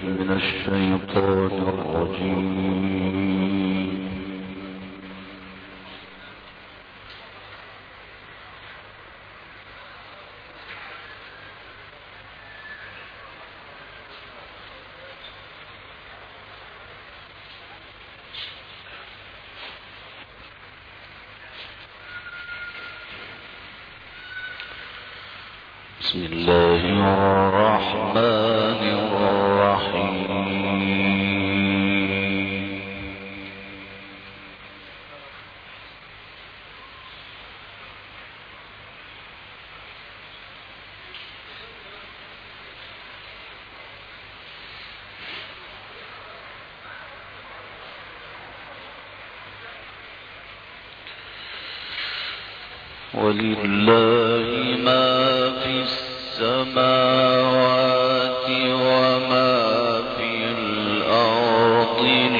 من الشيطان الرجيم. بسم الله الرحمن الرحيم. ولله ما في السماوات وما في الأرض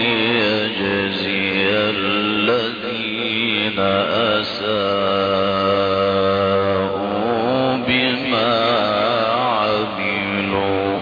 ليجزي الذين أساءوا بما عملوا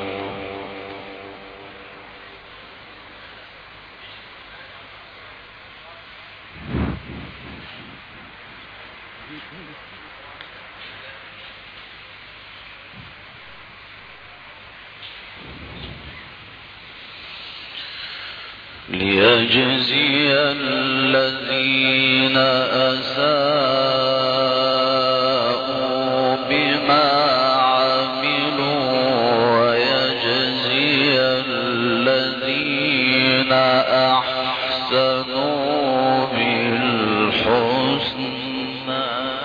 ويجزي الذين أحسنوا بالحسنى.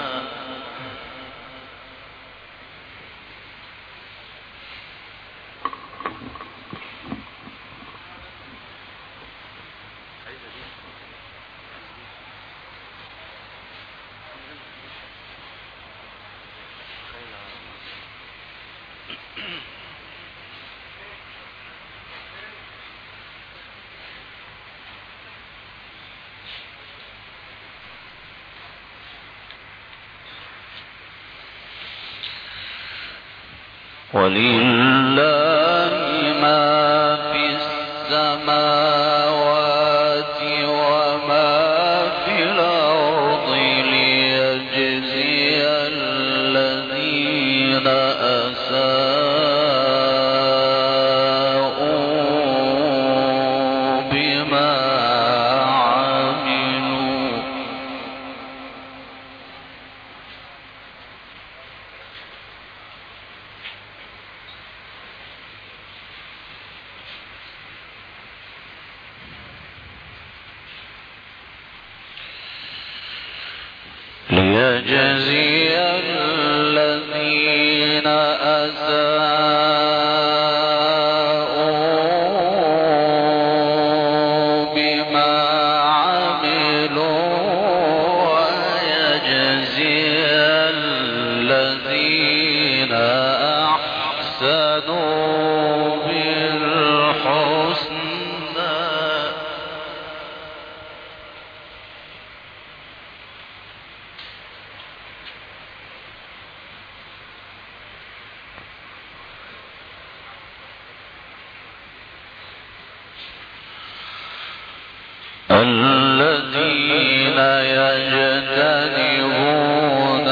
ولله ما في السماوات وما في الأرض ليجزي الذين أساءوا بما عملوا ليجزي الذين أساءوا بما عملوا ويجزي الذين أحسنوا بالحسنى. الذين يجتنبون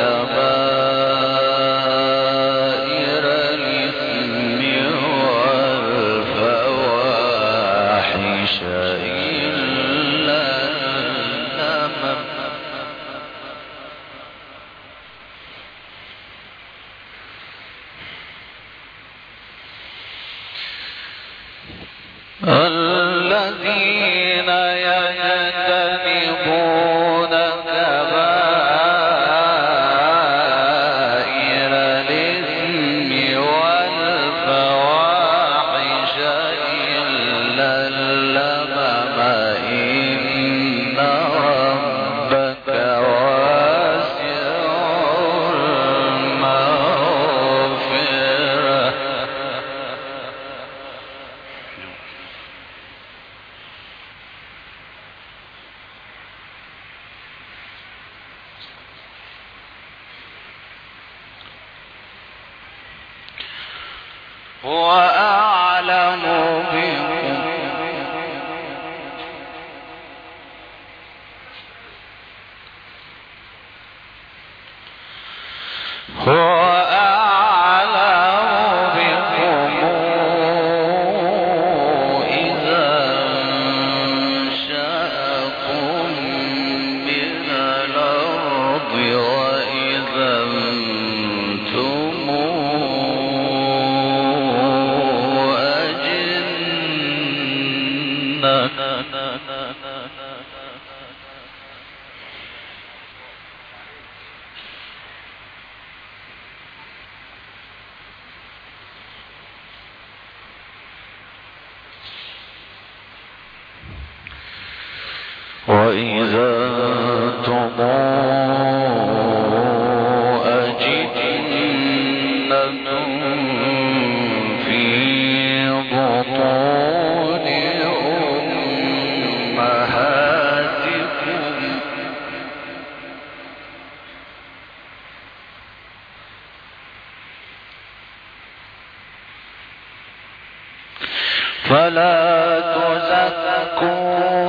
كبائر الإثم والفواحش إلا اللمم الذين يجتنبون كبائر الإثم والفواحش إلا اللمم إن ربك واسع المغفرة. هو أعلم وإذا أنتم أجنة في بطون أمهاتكم فلا تزكوا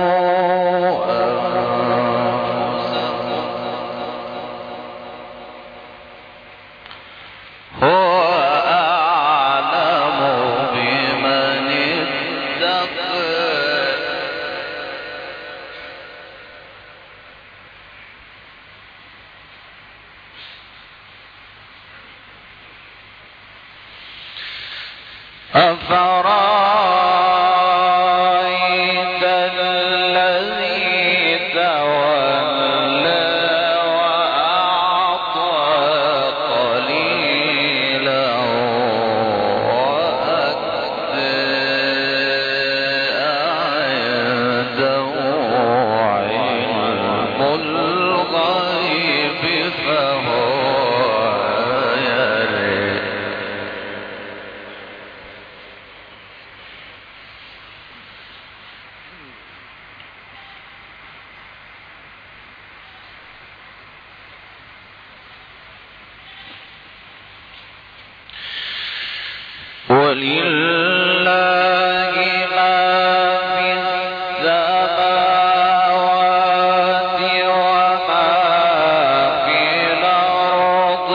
أفرأيت الذي تولى وأعطى قليلا وأكدى عنده علم الغيب فهو ولله ما في السماوات وما في الأرض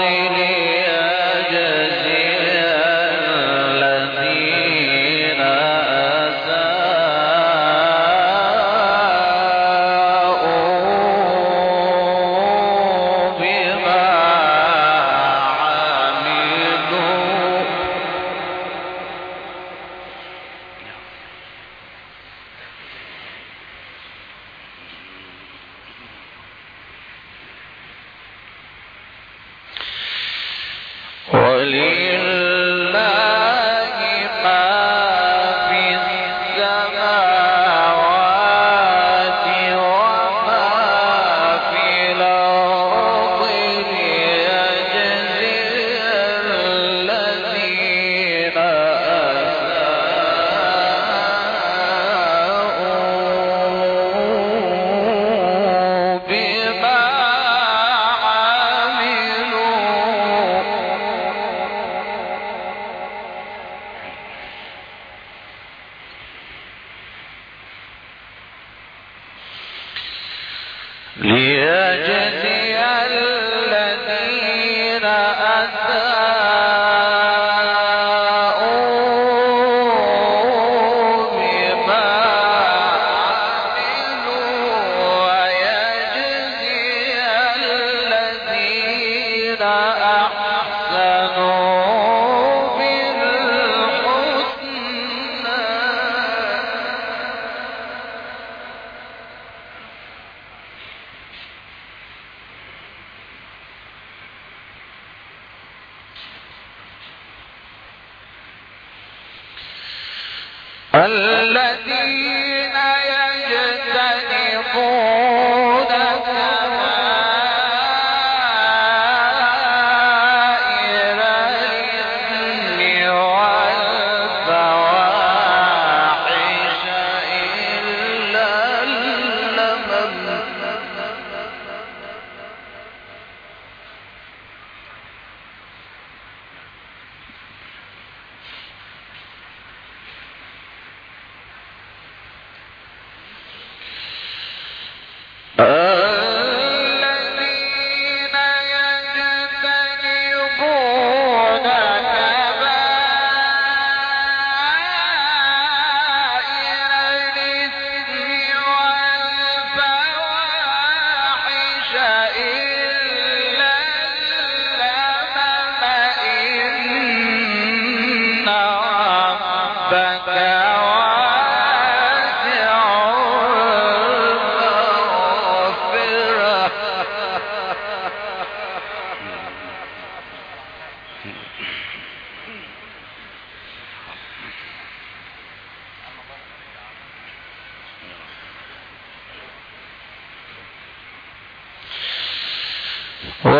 ليجزي الذين أساءوا بما ولله ما في السماوات وما في الأرض ليجزي الذين أساءوا بما ليجزي الذين أساءوا بما عملوا ويجزي الذين أحسنوا الذين يجتنبون كبائر الإثم والفواحش إلا اللمم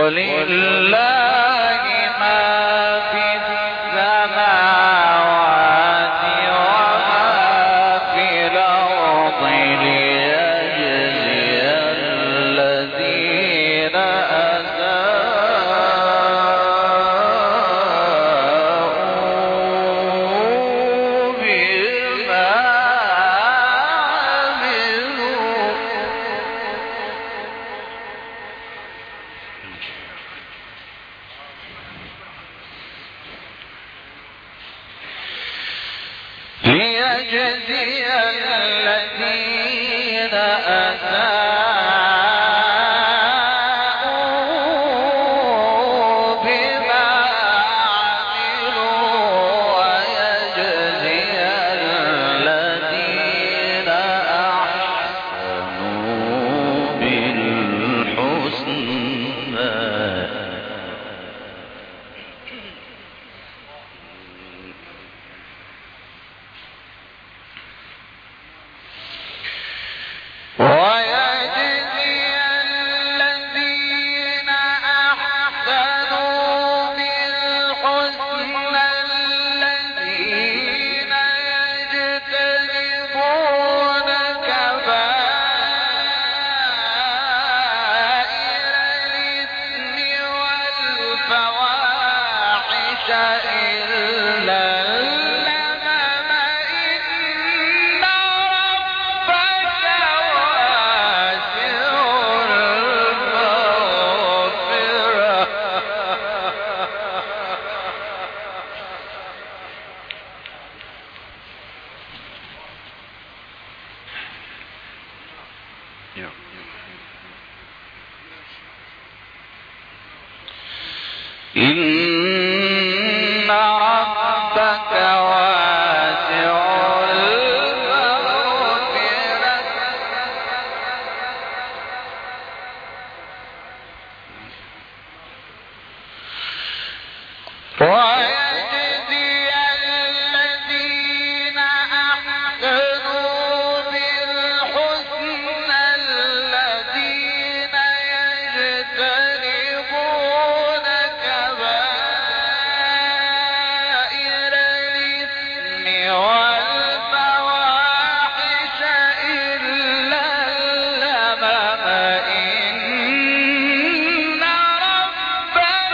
ولله ما في السماوات وما في الأرض ليجزي الذين أساءوا بما عملوا. ليجزي الذين أساءوا بما عملوا ويجزي الذين أحسنوا بالحسنى. ويجزي الذين أحسنوا بالحسنى الذين يجتنبون كبائر الإثم والفواحش إلا اللمم إن ربك واسع المغفرة. إن ربك واسع المغفرة. ويجزي الذين أحسنوا بالحسنى الذين يجتنبون كبائر الإثم والفواحش إلا اللمم إن ربك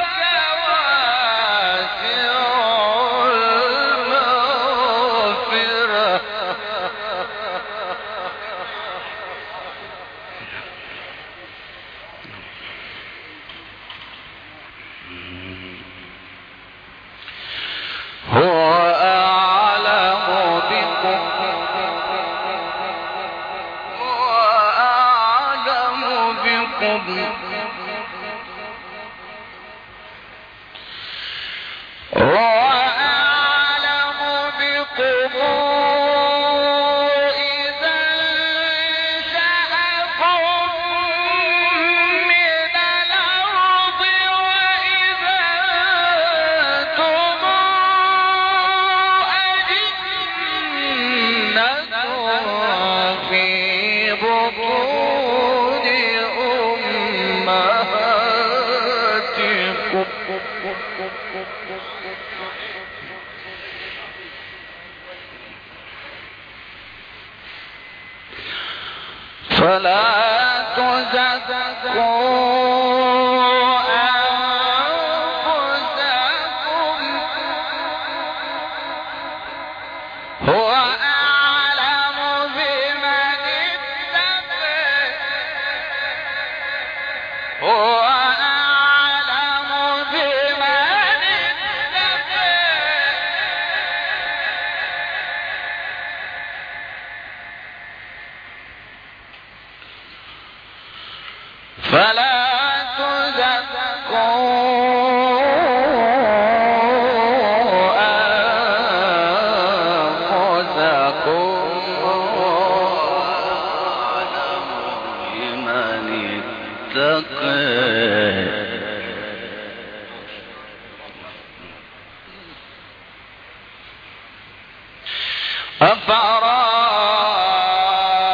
واسع المغفرة. هو أعلم بكم إذا انشأكم من الأرض وإذا أنتم أجنة في بطون أمهاتكم. فلا تزكوا أنفسكم هو أعلم بمن اتقى. هو أعلم بمن اتقى. فلا تزكوا أنفسكم وأعلم بمن اتقى.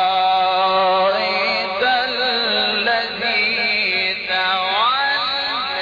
أفرأيت الذي تولى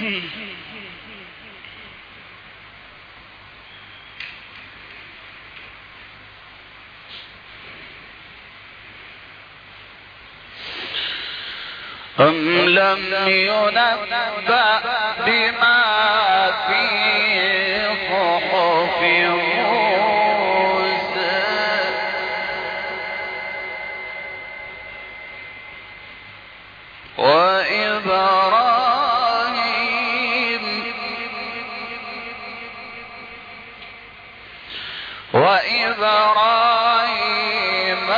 أم لم ينبأ بما في صحف موسى وإبراهيم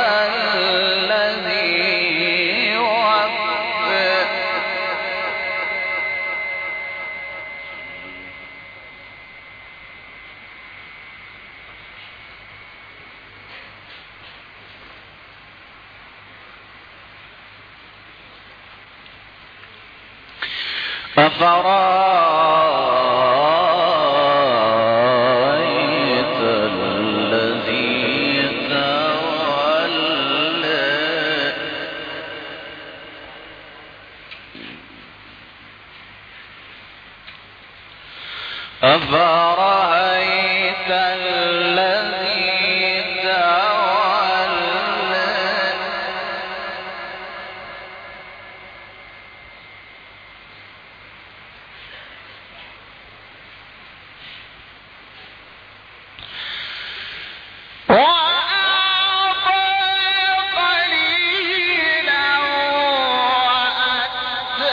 الذي وفى أفرأيت الذي تولى أفرأيت الذي تولى وأعطى قليلا وأكدى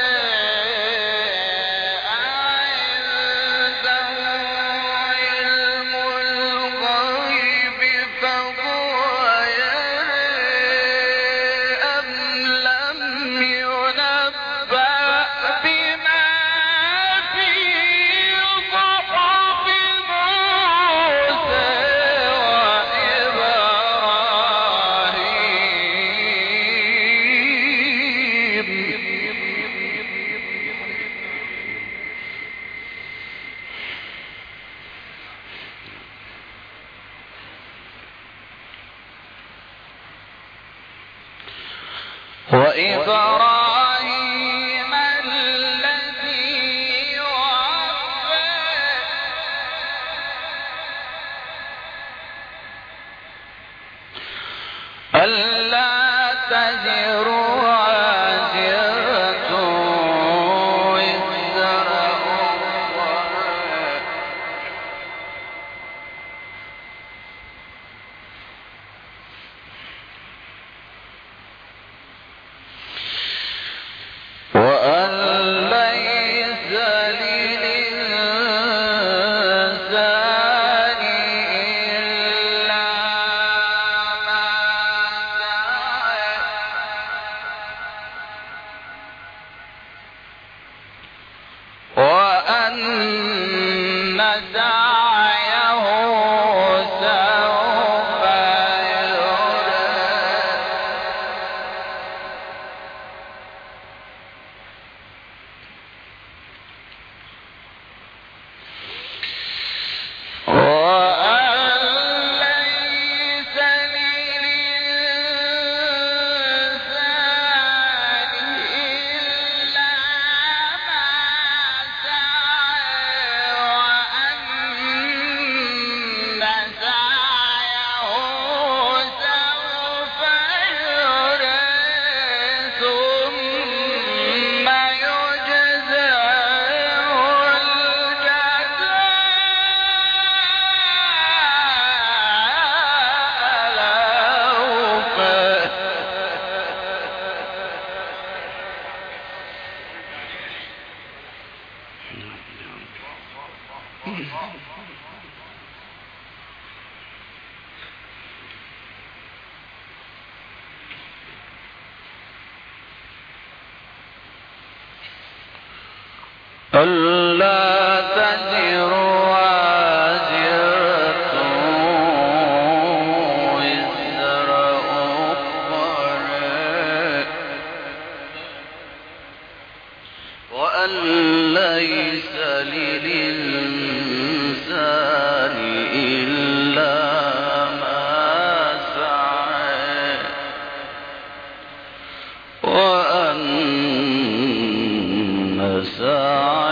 عنده علم الغيب فهو يرى أم لم ينبأ بما في صحف موسى وإبراهيم الذي وفى ألا تزر وازرة وزر أخرى وأن ليس للإنسان إلا ما سعى وأن سعيه سوف يرى وأن ليس للإنسان إلا ما سعى وأن سعيه سوف يرى ثم يجزاه ألا تزر وازرة وزر أخرى وأن ليس للإنسان إلا ما سعى وأن سعيه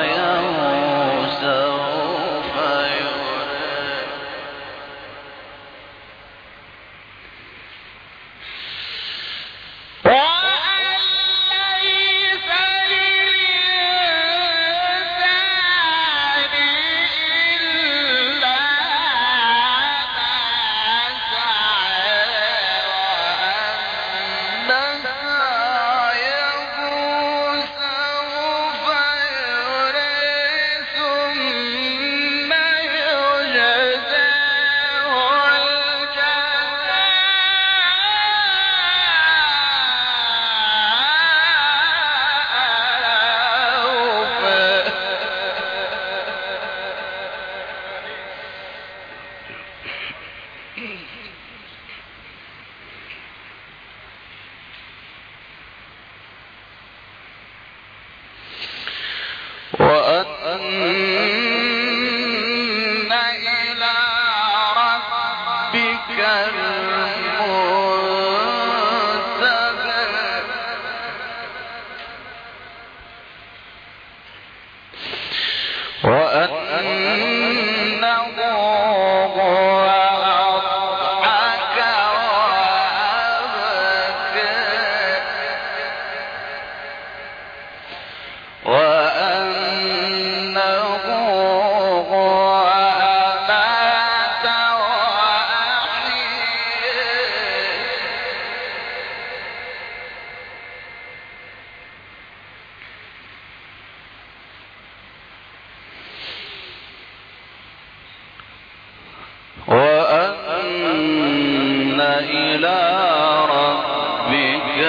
ربك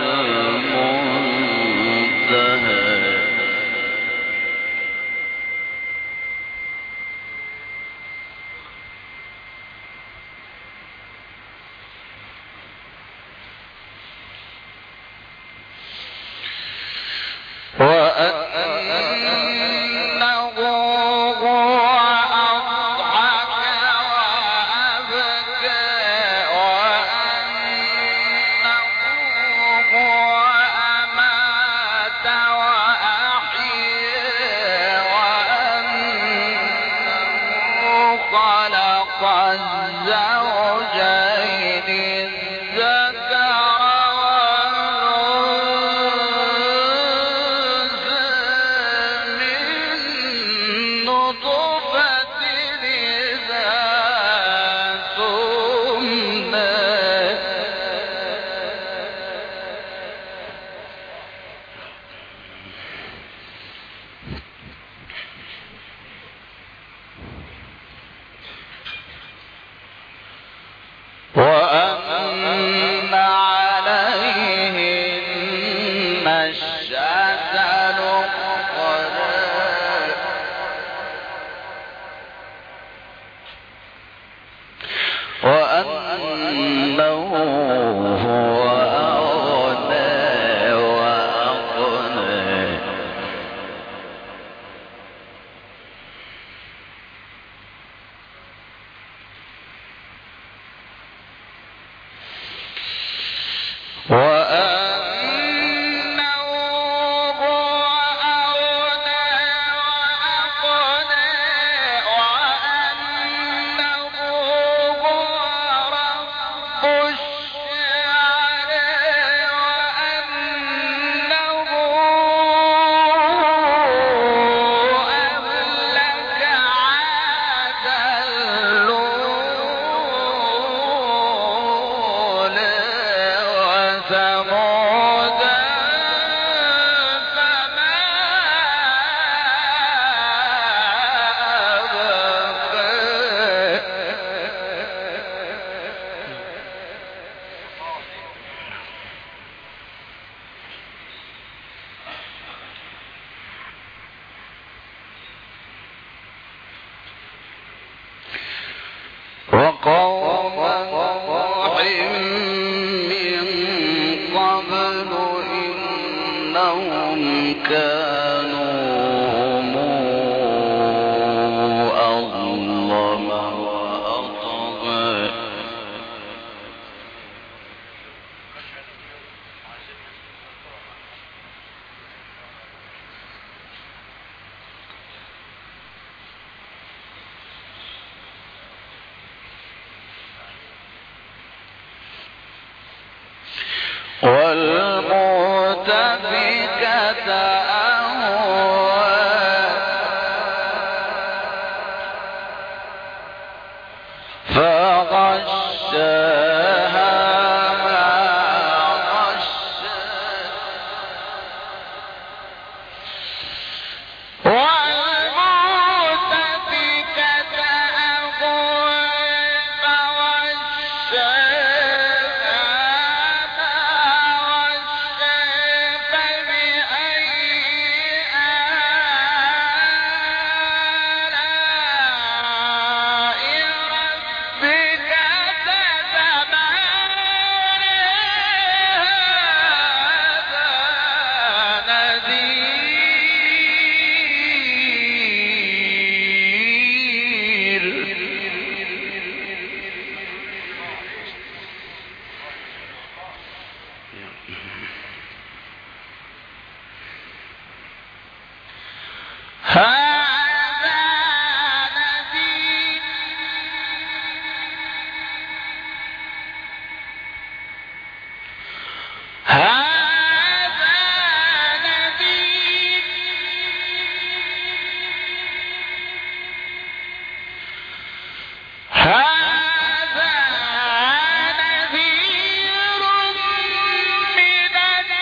المنتهى وقوم نوح من قبل إنهم كانوا هم أظلم وأطغى والمؤتفكة أهوى فغشاها ما غشى والمؤتفكة أهوى هذا نذير من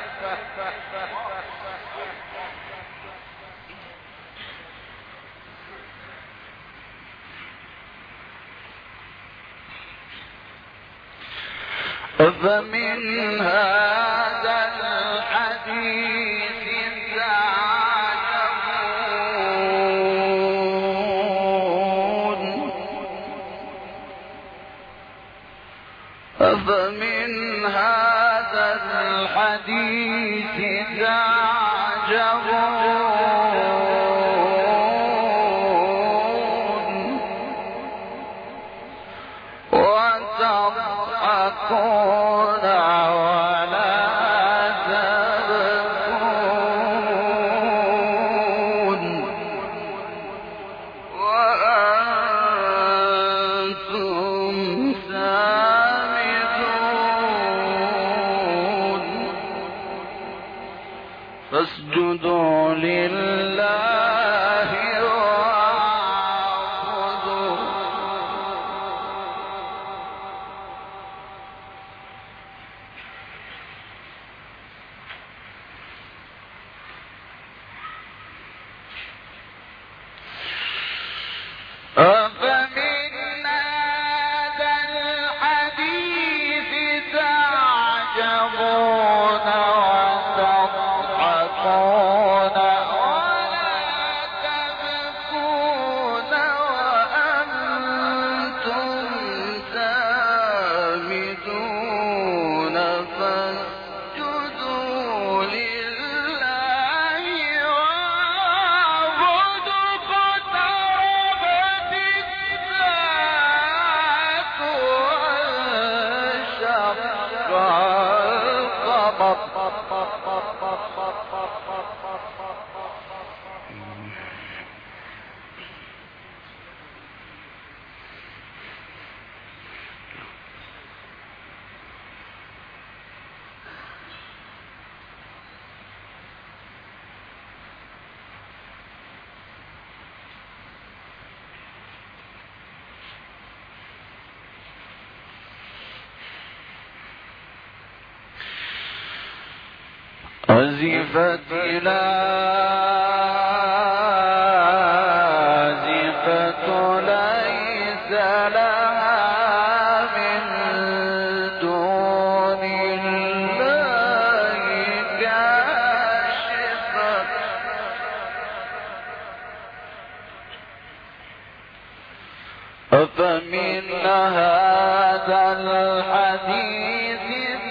فمن هذا الحديث تعجبون فمن هذا الحديث تعجبون وتضحكون ولا تبكون وأنتم سامدون فاسجدوا لله واعبدوا أفمن هذا الحديث تعجبون وتضحكون ولا تبكون وأنتم سامدون فاسجدوا لله واعبدوا اقتربت الساعة وانشق أزفت الآزفة ليس لها من دون الله كاشفة أفمن هذا الحديث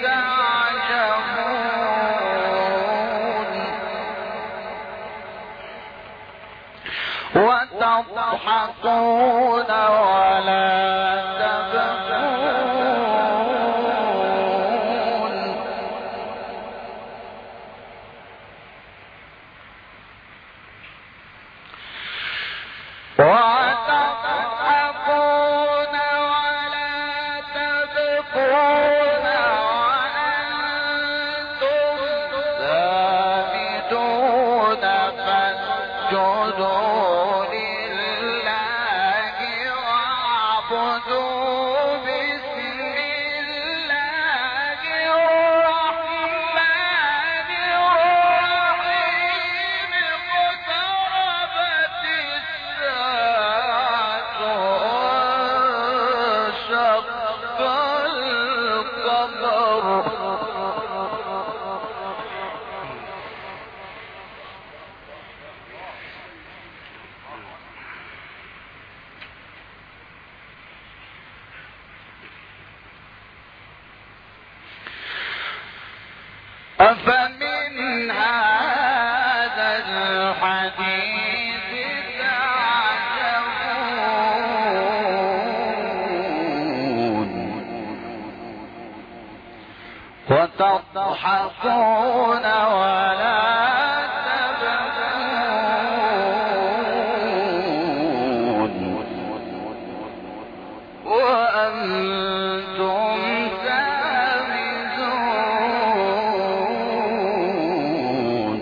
تعجبون وتضحكون ولا تبكون وتضحكون ولا تبكون وأنتم سامدون فاسجدوا لله واعبدوا بسم الله الرحمن الرحيم اقتربت الساعة وانشق القمر أفمن هذا الحديث تعجبون وتضحكون ولا تبكون وأنتم سامدون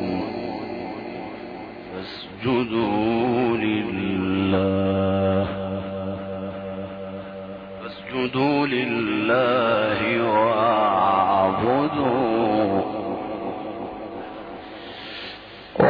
فاسجدوا لله واعبدوا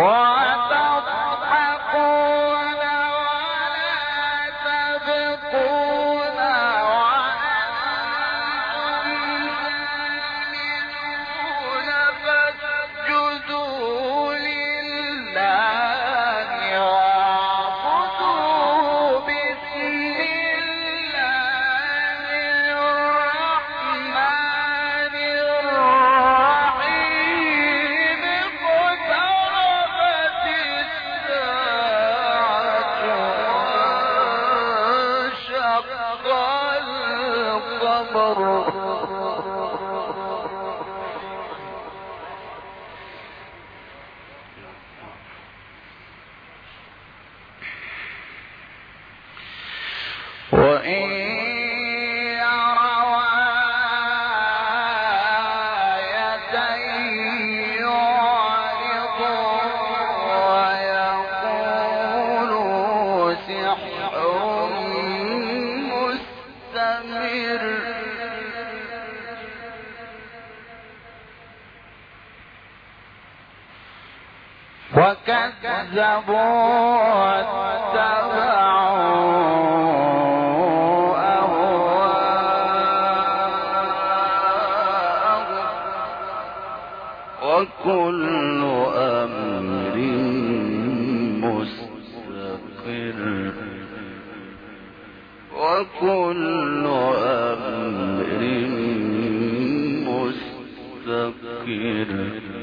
وكذبوا واتبعوا أهواءهم وكل أمر مستقر وكل أمر مستقر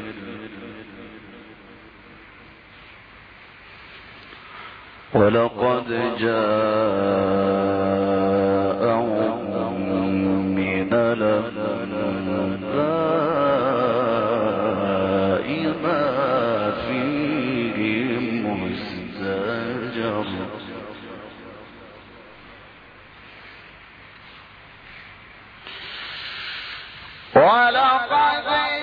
ولقد جاءهم من الأنباء ما فيه مزدجر ولقد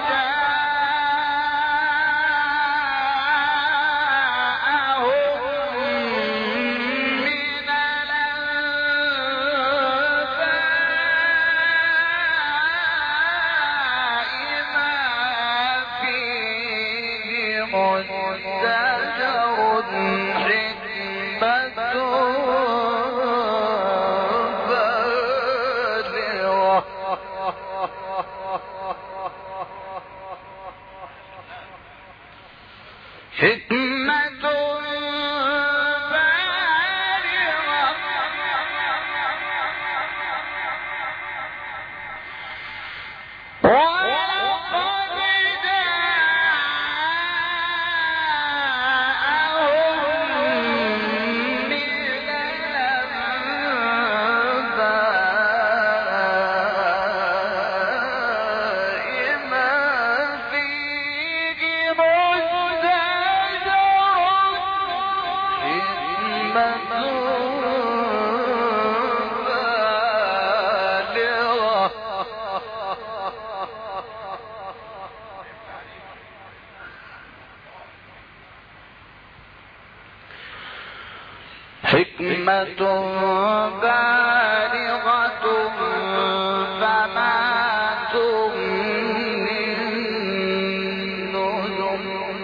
حكمة بالغة فما تغني النذر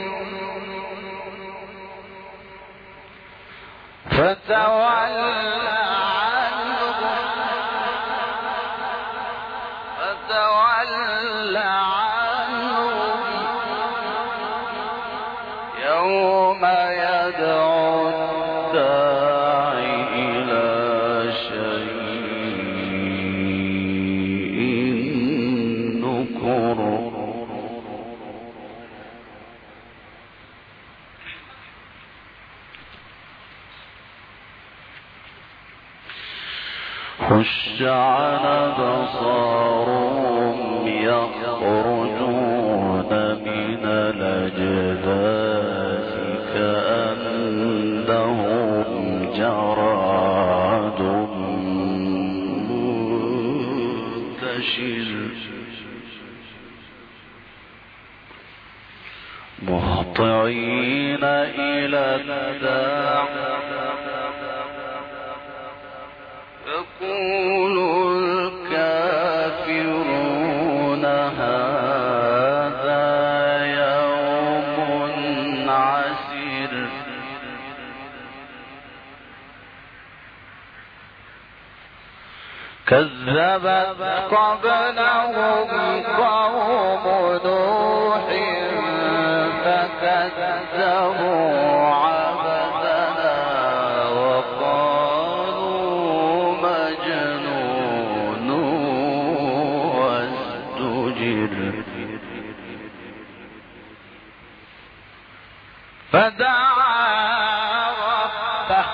فتول عنهم يوم يدعو الداعي إلى شيء نكر خش على بصارهم يخرجون من الأجداث كأنهم جراد منتشر مهطعين إلى الداع يقول الكافرون هذا يوم عسير كذبت قبلهم قوم نوح فكذبوا عبدنا وقالوا مجنون وازدجر فدعا ربه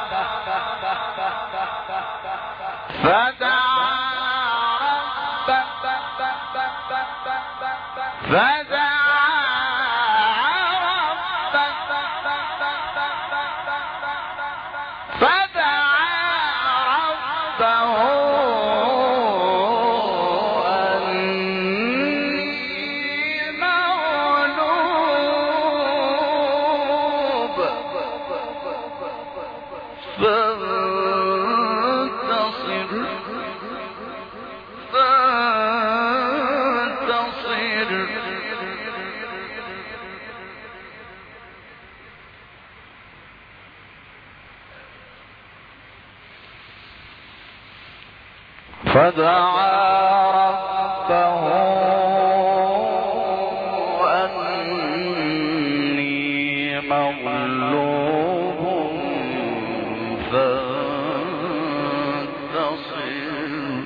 فدعا ربه أني مغلوب فانتصر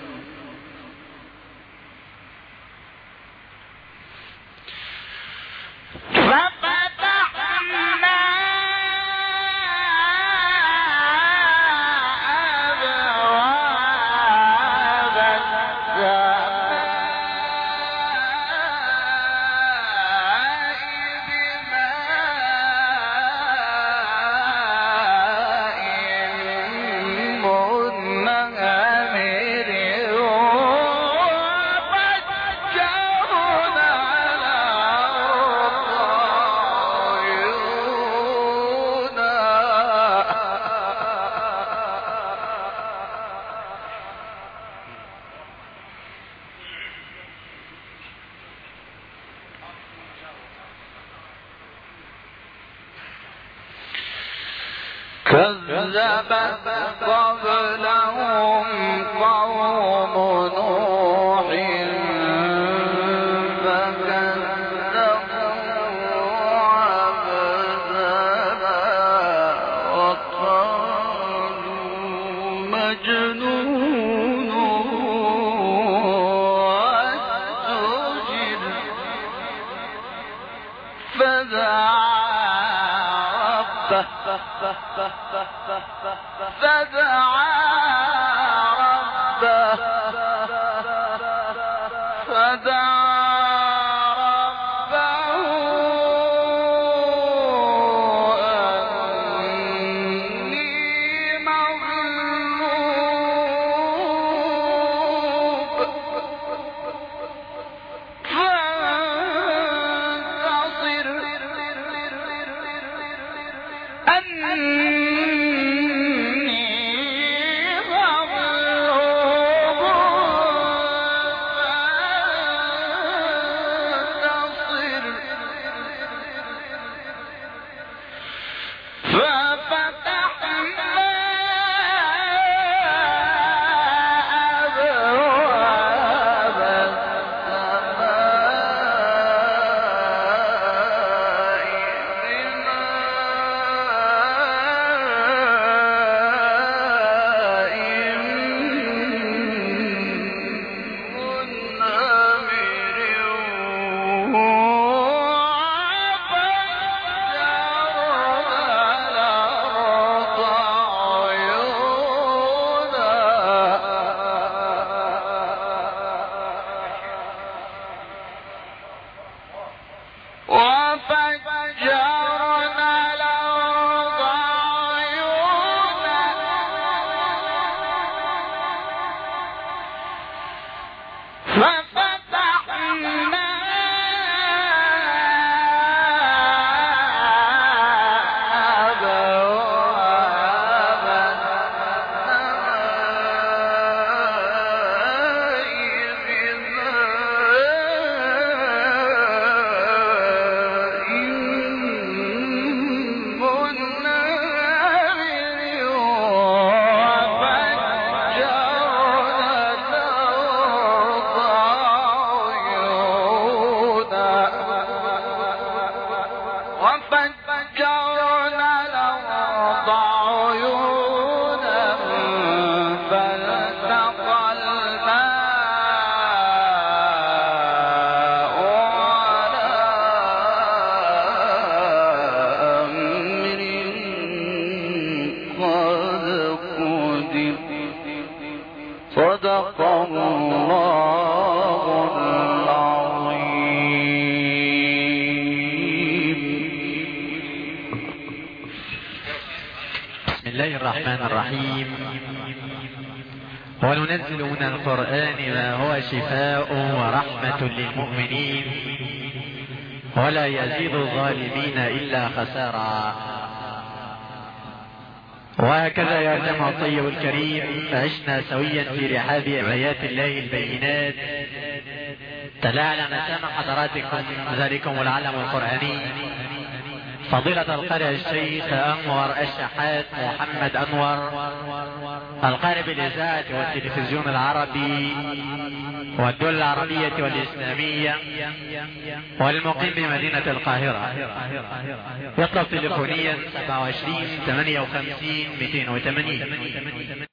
كذبت قبلهم قوم نوح فكذبوا عبدنا وقالوا مجنون وازدجر فدعا فجرنا الأرض عيونا فالتقى الماء على أمر قد قدر صدق الله العظيم. بسم الله الرحمن الرحيم. وننزل من القرآن ما هو شفاء ورحمة للمؤمنين ولا يزيد الظالمين إلا خسارا. وهكذا يا جماعة الطيب الكريم عشنا سويا في رحاب آيات الله البينات. تلاعنا مسامع حضراتكم ذلكم العلم القرآني فضيلة القارئ الشيخ أنور الشحات محمد أنور، القارئ بالإذاعة والتلفزيون العربي والدول العربية والإسلامية والمقيم بمدينة القاهرة. يطلب تليفونيا 27 58 280.